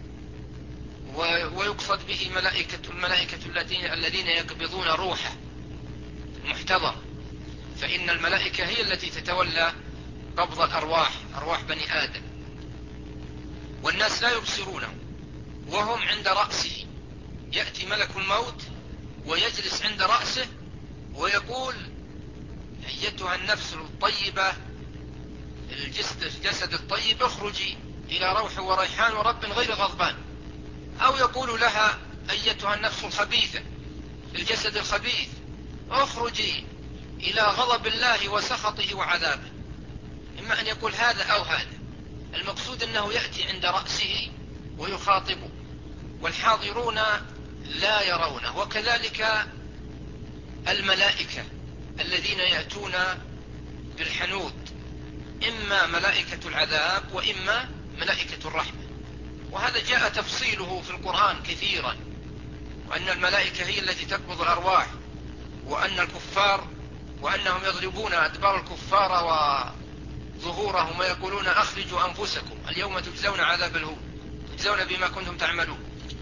ويقصد به ملائكة الملائكة الذين يقبضون روحه المحتضر، فإن الملائكة هي التي تتولى قبض الأرواح أرواح بني آدم. والناس لا يبصرونه وهم عند رأسه. يأتي ملك الموت ويجلس عند رأسه ويقول أيتها النفس الطيبة الجسد الطيب اخرجي إلى روح وريحان ورب غير غضبان. أو يقول لها أيتها النفس الخبيثة الجسد الخبيث اخرجي إلى غضب الله وسخطه وعذابه. إما أن يقول هذا أو هذا. المقصود أنه يأتي عند رأسه ويخاطبه والحاضرون لا يرونه. وكذلك الملائكة الذين يأتون بالحنود إما ملائكة العذاب وإما ملائكة الرحمة. وهذا جاء تفصيله في القرآن كثيرا، وأن الملائكة هي التي تقبض الأرواح، وأن الكفار وأنهم يضربون أدبار الكفار وظهورهم ويقولون أخرجوا أنفسكم اليوم تجزون عذاب الهون تجزون بما كنتم تعملون.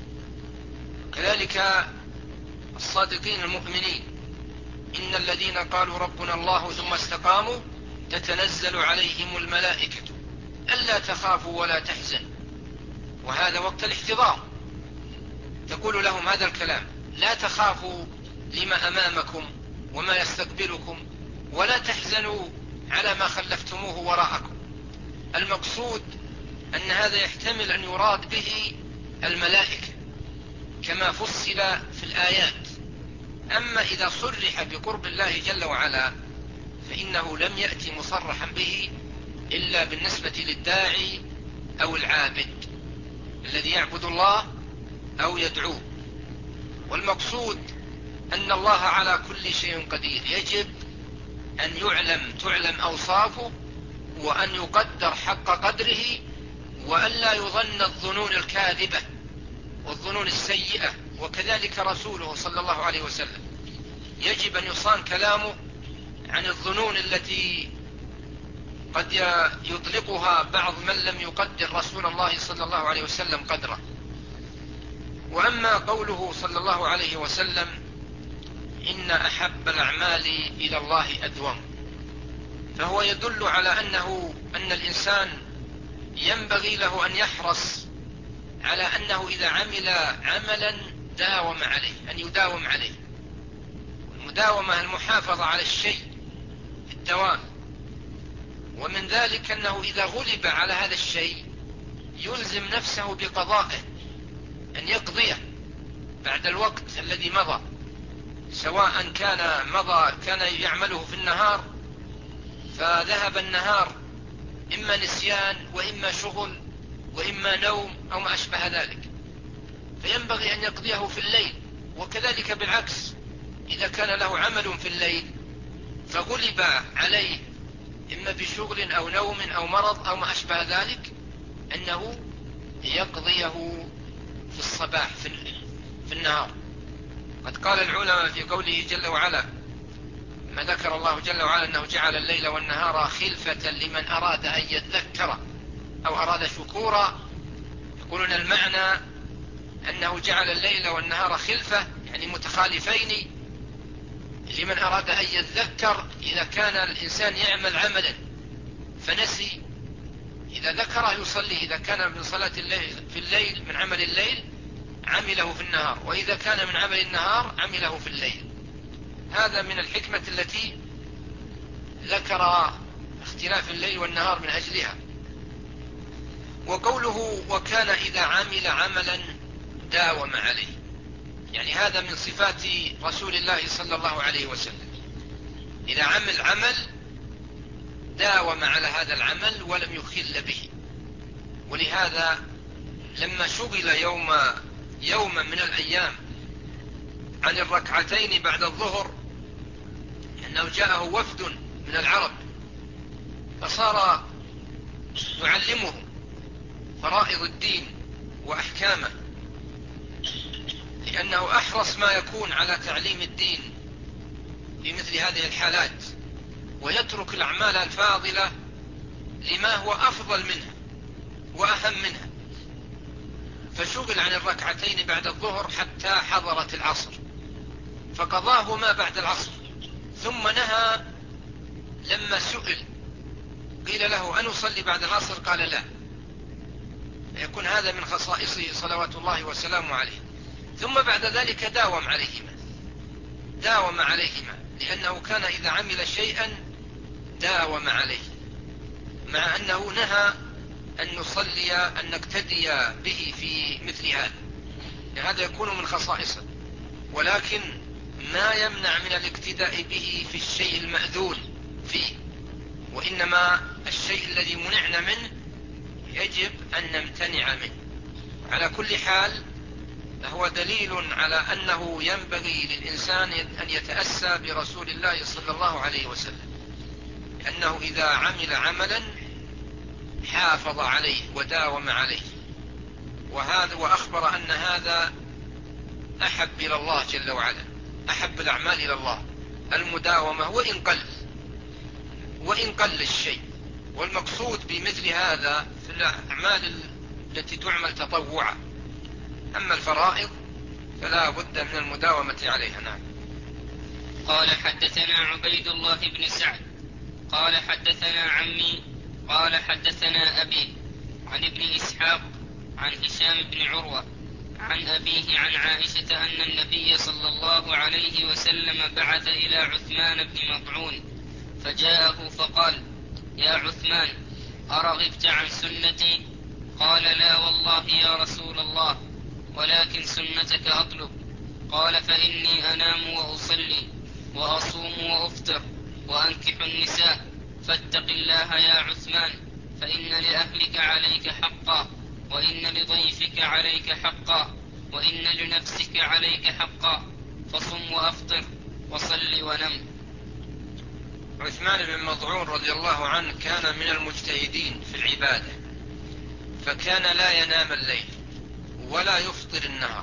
كذلك الصادقين المؤمنين إن الذين قالوا ربنا الله ثم استقاموا تتنزل عليهم الملائكة ألا تخافوا ولا تحزنوا. وهذا وقت الاحتضار تقول لهم هذا الكلام لا تخافوا لما أمامكم وما يستقبلكم ولا تحزنوا على ما خلفتموه وراءكم. المقصود أن هذا يحتمل أن يراد به الملائكة كما فصل في الآيات. أما إذا صرح بقرب الله جل وعلا فإنه لم يأتي مصرحا به إلا بالنسبة للداعي أو العابد الذي يعبد الله أو يدعوه. والمقصود أن الله على كل شيء قدير. يجب أن يعلم تعلم أوصافه وأن يقدر حق قدره، وأن لا يظن الظنون الكاذبة والظنون السيئة. وكذلك رسوله صلى الله عليه وسلم يجب أن يصان كلامه عن الظنون التي قد يطلقها بعض من لم يقدر رسول الله صلى الله عليه وسلم قدره. وأما قوله صلى الله عليه وسلم إن أحب الأعمال إلى الله أدوم، فهو يدل على أنه أن الإنسان ينبغي له أن يحرص على أنه إذا عمل عملا داوم عليه أن يداوم عليه. والمداومة المحافظة على الشيء في الدوام. ومن ذلك أنه إذا غلب على هذا الشيء يلزم نفسه بقضائه أن يقضيه بعد الوقت الذي مضى، سواء كان مضى كان يعمله في النهار فذهب النهار إما نسيان وإما شغل وإما نوم أو ما أشبه ذلك، فينبغي أن يقضيه في الليل. وكذلك بالعكس إذا كان له عمل في الليل فغلب عليه إما بشغل أو نوم أو مرض أو ما أشبه ذلك أنه يقضيه في الصباح في النهار. قد قال العلماء في قوله جل وعلا ما ذكر الله جل وعلا أنه جعل الليل والنهار خلفة لمن أراد أن يذكر أو أراد شكورا، يقولون المعنى أنه جعل الليل والنهار خلفة يعني متخالفين لمن أراد أن يذكر. إذا كان الإنسان يعمل عملا فنسي، إذا ذكره يصلي، إذا كان من صلاة الليل في الليل من عمل الليل عمله في النهار، وإذا كان من عمل النهار عمله في الليل. هذا من الحكمة التي ذكر اختلاف الليل والنهار من أجلها. وقوله وكان إذا عمل عملا داوم عليه، يعني هذا من صفات رسول الله صلى الله عليه وسلم، إذا عمل عمل داوم على هذا العمل ولم يخل به. ولهذا لما شغل يوم يوما من الأيام عن الركعتين بعد الظهر، أنه جاءه وفد من العرب فصار يعلمهم فرائض الدين وأحكامه، لأنه أحرص ما يكون على تعليم الدين في مثل هذه الحالات، ويترك الأعمال الفاضلة لما هو أفضل منها وأهم منها. فشغل عن الركعتين بعد الظهر حتى حضرت العصر، فقضاهما بعد العصر، ثم نهى لما سئل قيل له أن أصلي بعد العصر قال لا، يكون هذا من خصائصه صلوات الله وسلامه عليه. ثم بعد ذلك داوم عليهما داوم عليهما لأنه كان إذا عمل شيئا داوم عليه، مع أنه نهى أن نصلي أن نقتدي به في مثل هذا، هذا يكون من خصائصه، ولكن ما يمنع من الاقتداء به في الشيء المأذون فيه، وإنما الشيء الذي منعنا منه يجب أن نمتنع منه. على كل حال هو دليل على أنه ينبغي للإنسان أن يتأسى برسول الله صلى الله عليه وسلم، أنه إذا عمل عملا حافظ عليه وداوم عليه، وهذا وأخبر أن هذا أحب إلى الله جل وعلا، أحب الأعمال إلى الله المداومة وإن قل وإن قل الشيء. والمقصود بمثل هذا في الأعمال التي تعمل تطوعا، أما الفرائض فلا بد من المداومة عليها. نعم. قال حدثنا عبيد الله بن سعد قال حدثنا عمي قال حدثنا أبي عن ابن إسحاق عن هشام بن عروة عن أبيه عن عائشة أن النبي صلى الله عليه وسلم بعث إلى عثمان بن مطعون فجاءه فقال: يا عثمان، أرغبت عن سنتي؟ قال: لا والله يا رسول الله، ولكن سنتك أطلب. قال: فإني أنام وأصلي وأصوم وأفطر وأنكح النساء، فاتق الله يا عثمان، فإن لأهلك عليك حقا، وإن لضيفك عليك حقا، وإن لنفسك عليك حقا، فصم وأفطر وصل ونم. عثمان بن مطعون رضي الله عنه كان من المجتهدين في العبادة، فكان لا ينام الليل ولا يفطر النهار،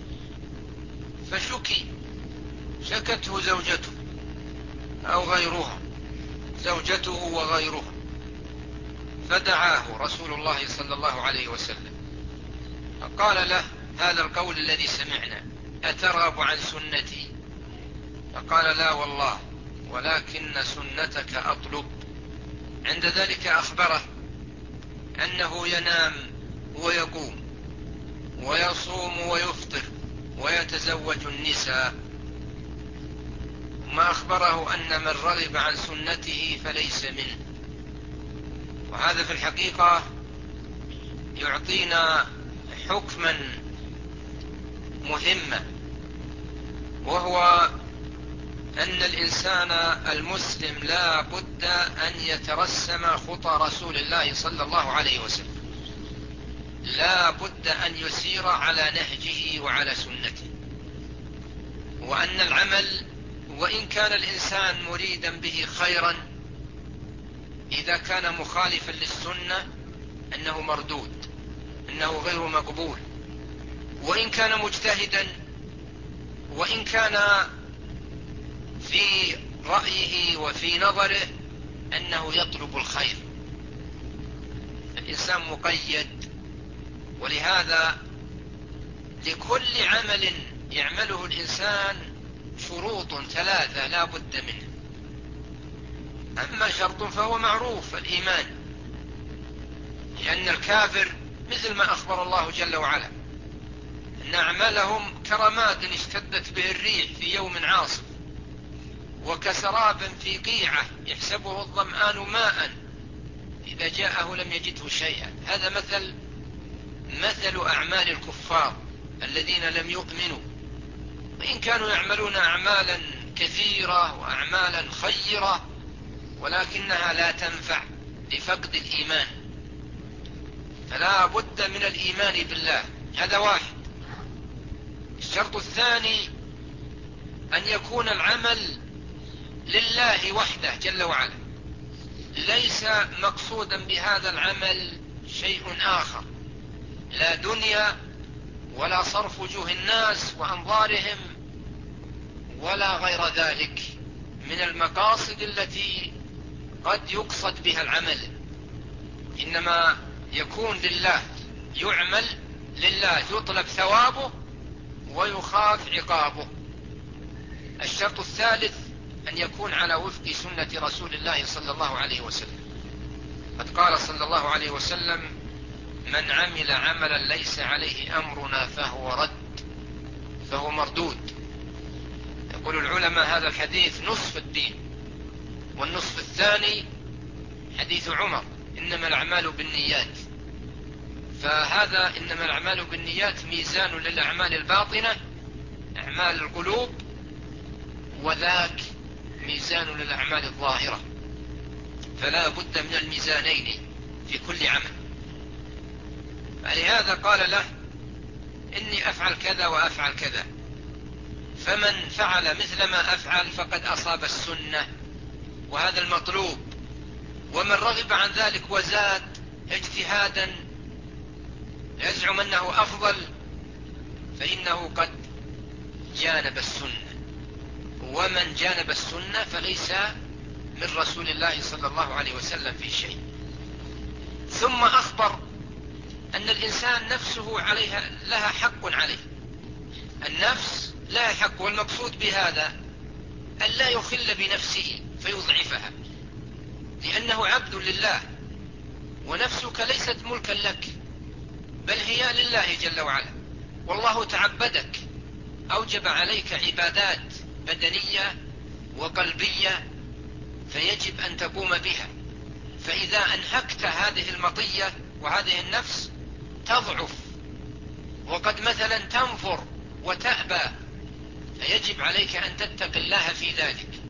فشكي شكته زوجته أو غيرها زوجته وغيرها، فدعاه رسول الله صلى الله عليه وسلم فقال له هذا القول الذي سمعنا: أترغب عن سنتي؟ فقال: لا والله، ولكن سنتك أطلب. عند ذلك أخبره أنه ينام ويقوم ويصوم ويفطر ويتزوج النساء، ما أخبره أن من رغب عن سنته فليس منه. وهذا في الحقيقة يعطينا حكما مهما، وهو أن الإنسان المسلم لا بد أن يترسم خطى رسول الله صلى الله عليه وسلم، لا بد أن يسير على نهجه وعلى سنته، وأن العمل وإن كان الإنسان مريدا به خيرا إذا كان مخالفا للسنة أنه مردود، أنه غير مقبول. وإن كان مجتهدا، وإن كان في رأيه وفي نظره أنه يطلب الخير. الإنسان مقيد، ولهذا لكل عمل يعمله الإنسان شروط ثلاثة لا بد منه. أما شرط فهو معروف، الإيمان، لأن الكافر مثل ما أخبر الله جل وعلا أن أعمالهم كرماد اشتدت به الريح في يوم عاصف، وكسراب في قيعة يحسبه الظمآن ماء إذا جاءه لم يجده شيئا. هذا مثل مثل أعمال الكفار الذين لم يؤمنوا، وإن كانوا يعملون أعمالا كثيرة وأعمالا خيرة، ولكنها لا تنفع لفقد الإيمان. فلا بد من الإيمان بالله، هذا واحد. الشرط الثاني أن يكون العمل لله وحده جل وعلا، ليس مقصودا بهذا العمل شيء آخر، لا دنيا ولا صرف وجوه الناس وأنظارهم ولا غير ذلك من المقاصد التي قد يقصد بها العمل، إنما يكون لله، يعمل لله، يطلب ثوابه ويخاف عقابه. الشرط الثالث أن يكون على وفق سنة رسول الله صلى الله عليه وسلم. قد قال صلى الله عليه وسلم: من عمل عملا ليس عليه أمرنا فهو رد، فهو مردود. يقول العلماء هذا الحديث نصف الدين، والنصف الثاني حديث عمر: إنما الأعمال بالنيات. فهذا إنما الأعمال بالنيات ميزان للأعمال الباطنة، أعمال القلوب، وذاك ميزان للأعمال الظاهرة، فلا بد من الميزانين في كل عمل. فلهذا قال له: إني أفعل كذا وأفعل كذا، فمن فعل مثل ما أفعل فقد أصاب السنة، وهذا المطلوب. ومن رغب عن ذلك وزاد اجتهادا يزعم أنه أفضل فإنه قد جانب السنة، ومن جانب السنة فليس من رسول الله صلى الله عليه وسلم في شيء. ثم أخبر أن الإنسان نفسه عليها لها حق عليه، النفس لها حق، والمقصود بهذا أن لا يخل بنفسه فيضعفها، لأنه عبد لله، ونفسك ليست ملكا لك، بل هي لله جل وعلا. والله تعبدك، أوجب عليك عبادات بدنية وقلبية فيجب أن تقوم بها. فإذا أنهكت هذه المطية وهذه النفس تضعف، وقد مثلا تنفر وتأبى، فيجب عليك أن تتقي الله في ذلك.